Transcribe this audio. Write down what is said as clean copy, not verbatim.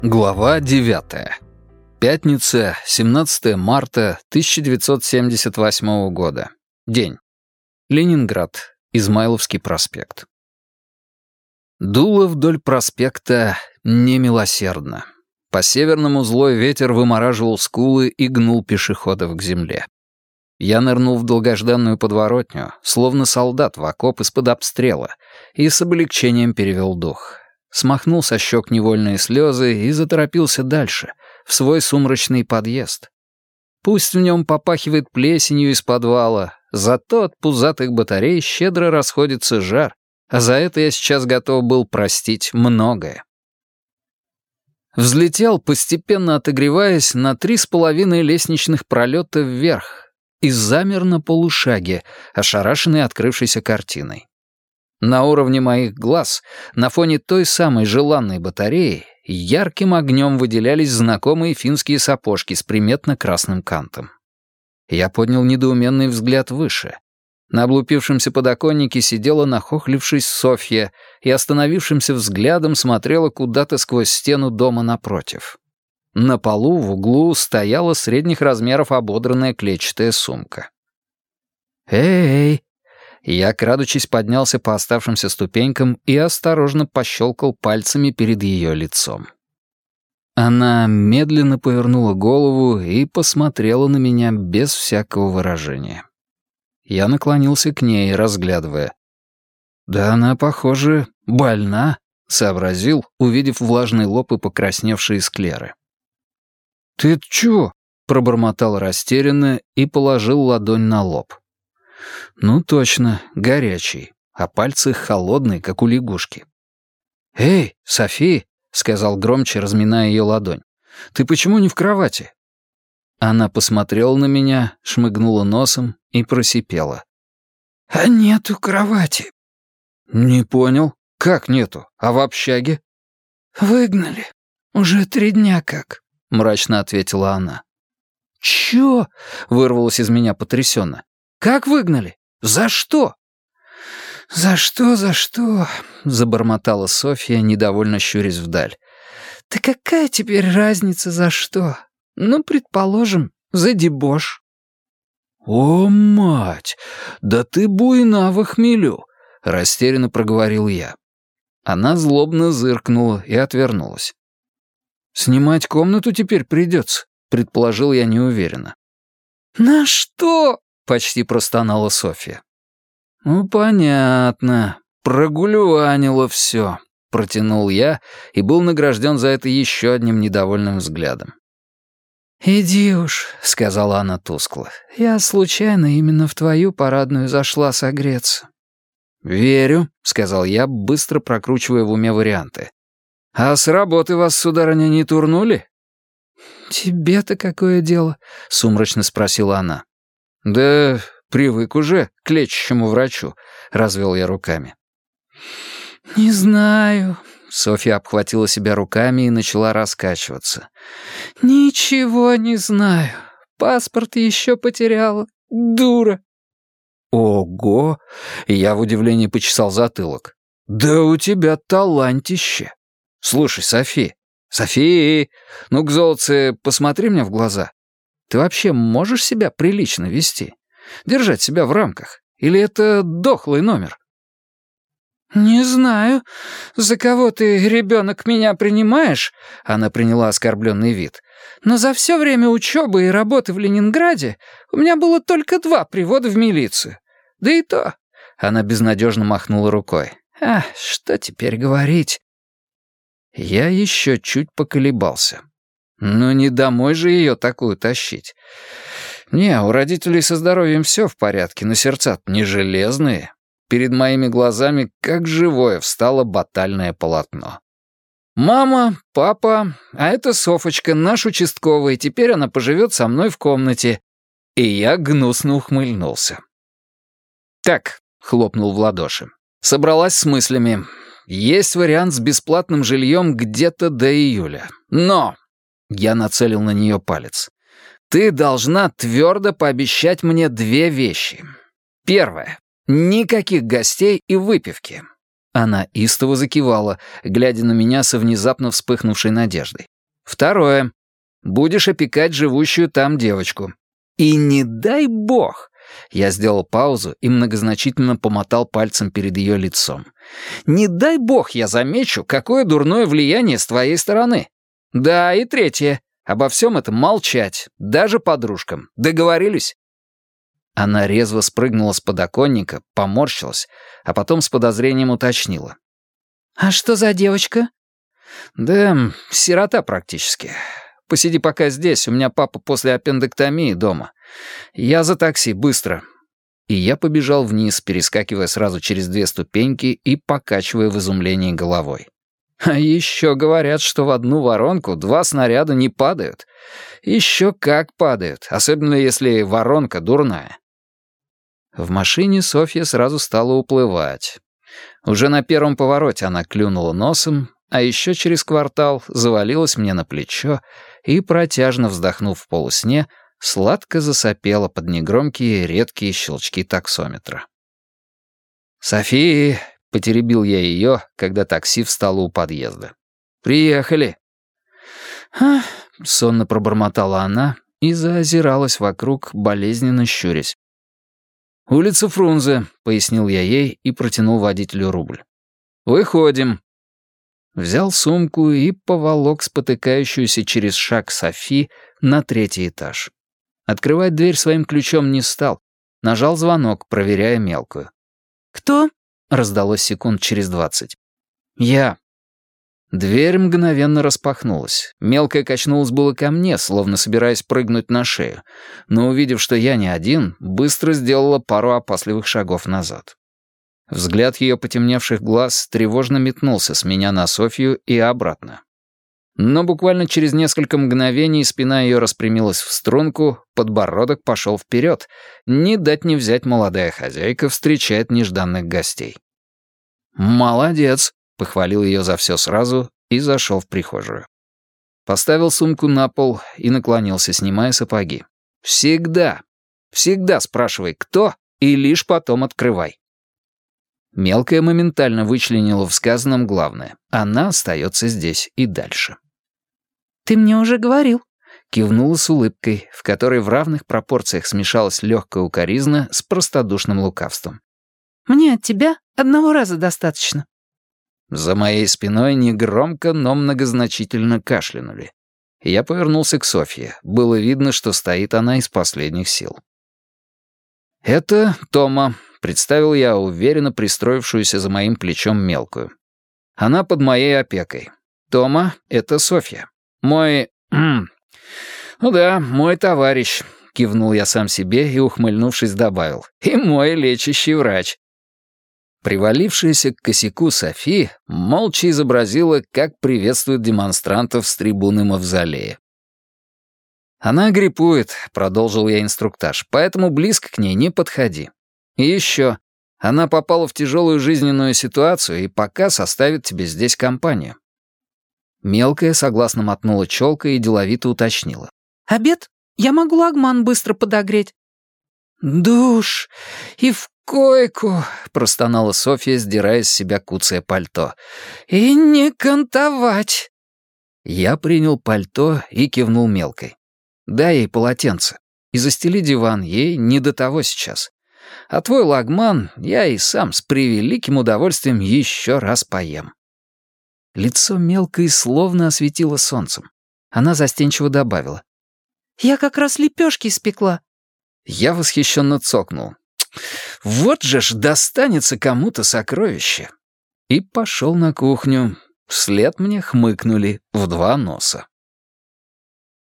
Глава 9. Пятница, 17 марта 1978 года. День. Ленинград. Измайловский проспект. Дуло вдоль проспекта немилосердно. По северному злой ветер вымораживал скулы и гнул пешеходов к земле. Я нырнул в долгожданную подворотню, словно солдат в окоп из-под обстрела, и с облегчением перевел дух. Смахнул со щек невольные слезы и заторопился дальше, в свой сумрачный подъезд. Пусть в нем попахивает плесенью из подвала, зато от пузатых батарей щедро расходится жар, а за это я сейчас готов был простить многое. Взлетел, постепенно отогреваясь, на 3,5 лестничных пролета вверх и замер на полушаге, ошарашенный открывшейся картиной. На уровне моих глаз, на фоне той самой желанной батареи, ярким огнем выделялись знакомые финские сапожки с приметно красным кантом. Я поднял недоуменный взгляд выше. На облупившемся подоконнике сидела, нахохлившись, Софья и остановившимся взглядом смотрела куда-то сквозь стену дома напротив. На полу в углу стояла средних размеров ободранная клетчатая сумка. «Эй!» Я, крадучись, поднялся по оставшимся ступенькам и осторожно пощелкал пальцами перед ее лицом. Она медленно повернула голову и посмотрела на меня без всякого выражения. Я наклонился к ней, разглядывая. «Да она, похоже, больна», — сообразил, увидев влажный лоб и покрасневшие склеры. «Ты чего?» — пробормотал растерянно и положил ладонь на лоб. Ну точно, горячий, а пальцы холодные, как у лягушки. «Эй, Софи!» — сказал громче, разминая ее ладонь. «Ты почему не в кровати?» Она посмотрела на меня, шмыгнула носом и просипела. «А нету кровати». «Не понял. Как нету? А в общаге?» «Выгнали. Уже 3 дня как», — мрачно ответила она. «Чё?» — вырвалось из меня потрясенно. «Как выгнали? За что?» «За что?» — забормотала Софья, недовольно щурясь вдаль. «Да какая теперь разница за что? Ну, предположим, за дебош». «О, мать! Да ты буйна в хмелю!» — растерянно проговорил я. Она злобно зыркнула и отвернулась. «Снимать комнату теперь придется», — предположил я неуверенно. «На что?» — почти простонала Софья. «Ну, понятно. Прогулюанило все», — протянул я и был награжден за это еще одним недовольным взглядом. «Иди уж», — сказала она тускло. «Я случайно именно в твою парадную зашла согреться». «Верю», — сказал я, быстро прокручивая в уме варианты. «А с работы вас, сударыня, не турнули?» «Тебе-то какое дело?» — сумрачно спросила она. «Да привык уже к лечащему врачу», — развел я руками. «Не знаю». Софья обхватила себя руками и начала раскачиваться. «Ничего не знаю. Паспорт еще потеряла. Дура». «Ого!» — я в удивлении почесал затылок. «Да у тебя талантище. Слушай, Софи, ну-ка, золотце, посмотри мне в глаза. Ты вообще можешь себя прилично вести? Держать себя в рамках? Или это дохлый номер?» «Не знаю, за кого ты, ребенок, меня принимаешь?» Она приняла оскорбленный вид. «Но за все время учебы и работы в Ленинграде у меня было только 2 привода в милицию. Да и то...» Она безнадежно махнула рукой. Что теперь говорить?» Я еще чуть поколебался. Ну не домой же ее такую тащить. Не, у родителей со здоровьем все в порядке, но сердца-то не железные. Перед моими глазами, как живое, встало батальное полотно. Мама, папа, а это Софочка, наш участковый, теперь она поживет со мной в комнате. И я гнусно ухмыльнулся. «Так», — хлопнул в ладоши, — собралась с мыслями. Есть вариант с бесплатным жильем где-то до июля. Но, я нацелил на нее палец, ты должна твердо пообещать мне 2 вещи. Первое. Никаких гостей и выпивки. Она истово закивала, глядя на меня со внезапно вспыхнувшей надеждой. Второе. Будешь опекать живущую там девочку. И не дай бог. Я сделал паузу и многозначительно помотал пальцем перед ее лицом. Не дай бог я замечу, какое дурное влияние с твоей стороны. Да, и третье. Обо всем этом молчать, даже подружкам. Договорились? Она резво спрыгнула с подоконника, поморщилась, а потом с подозрением уточнила. «А что за девочка?» «Да, сирота практически. Посиди пока здесь, у меня папа после аппендэктомии дома. Я за такси, быстро». И я побежал вниз, перескакивая сразу через 2 ступеньки и покачивая в изумлении головой. А еще говорят, что в одну воронку 2 снаряда не падают. Еще как падают, особенно если воронка дурная. В машине Софья сразу стала уплывать. Уже на первом повороте она клюнула носом, а еще через квартал завалилась мне на плечо и, протяжно вздохнув в полусне, сладко засопела под негромкие редкие щелчки таксометра. «София!» — потеребил я ее, когда такси встало у подъезда. «Приехали!» «Ах!» — сонно пробормотала она и заозиралась вокруг, болезненно щурясь. «Улица Фрунзе», — пояснил я ей и протянул водителю рубль. «Выходим». Взял сумку и поволок спотыкающуюся через шаг Софи на 3-й этаж. Открывать дверь своим ключом не стал. Нажал звонок, проверяя мелкую. «Кто?» — раздалось секунд через 20. «Я». Дверь мгновенно распахнулась. Мелкая качнулась было ко мне, словно собираясь прыгнуть на шею, но, увидев, что я не один, быстро сделала пару опасливых шагов назад. Взгляд ее потемневших глаз тревожно метнулся с меня на Софью и обратно. Но буквально через несколько мгновений спина ее распрямилась в струнку, подбородок пошел вперед. Не дать не взять молодая хозяйка встречает нежданных гостей. «Молодец!» — похвалил ее за все сразу и зашел в прихожую. Поставил сумку на пол и наклонился, снимая сапоги. «Всегда, всегда спрашивай, кто, и лишь потом открывай». Мелкая моментально вычленила в сказанном главное. Она остается здесь и дальше. «Ты мне уже говорил», — кивнула с улыбкой, в которой в равных пропорциях смешалась легкая укоризна с простодушным лукавством. «Мне от тебя 1 раза достаточно». За моей спиной негромко, но многозначительно кашлянули. Я повернулся к Софье. Было видно, что стоит она из последних сил. «Это Тома», — представил я уверенно пристроившуюся за моим плечом мелкую. «Она под моей опекой. Тома — это Софья. Мой... ну да, мой товарищ», — кивнул я сам себе и, ухмыльнувшись, добавил. «И мой лечащий врач». Привалившаяся к косяку Софи молча изобразила, как приветствует демонстрантов с трибуны мавзолея. «Она гриппует», — продолжил я инструктаж, «поэтому близко к ней не подходи. И еще, она попала в тяжелую жизненную ситуацию и пока составит тебе здесь компанию». Мелкая согласно мотнула челкой и деловито уточнила. «Обед? Я могу лагман быстро подогреть». «Душ и в койку», — простонала Софья, сдирая с себя куцое пальто. «И не кантовать». Я принял пальто и кивнул мелкой. «Дай ей полотенце и застели диван, ей не до того сейчас. А твой лагман я и сам с превеликим удовольствием еще раз поем». Лицо мелкой словно осветило солнцем. Она застенчиво добавила. «Я как раз лепешки испекла». Я восхищенно цокнул. «Вот же ж достанется кому-то сокровище!» И пошел на кухню. Вслед мне хмыкнули в 2 носа.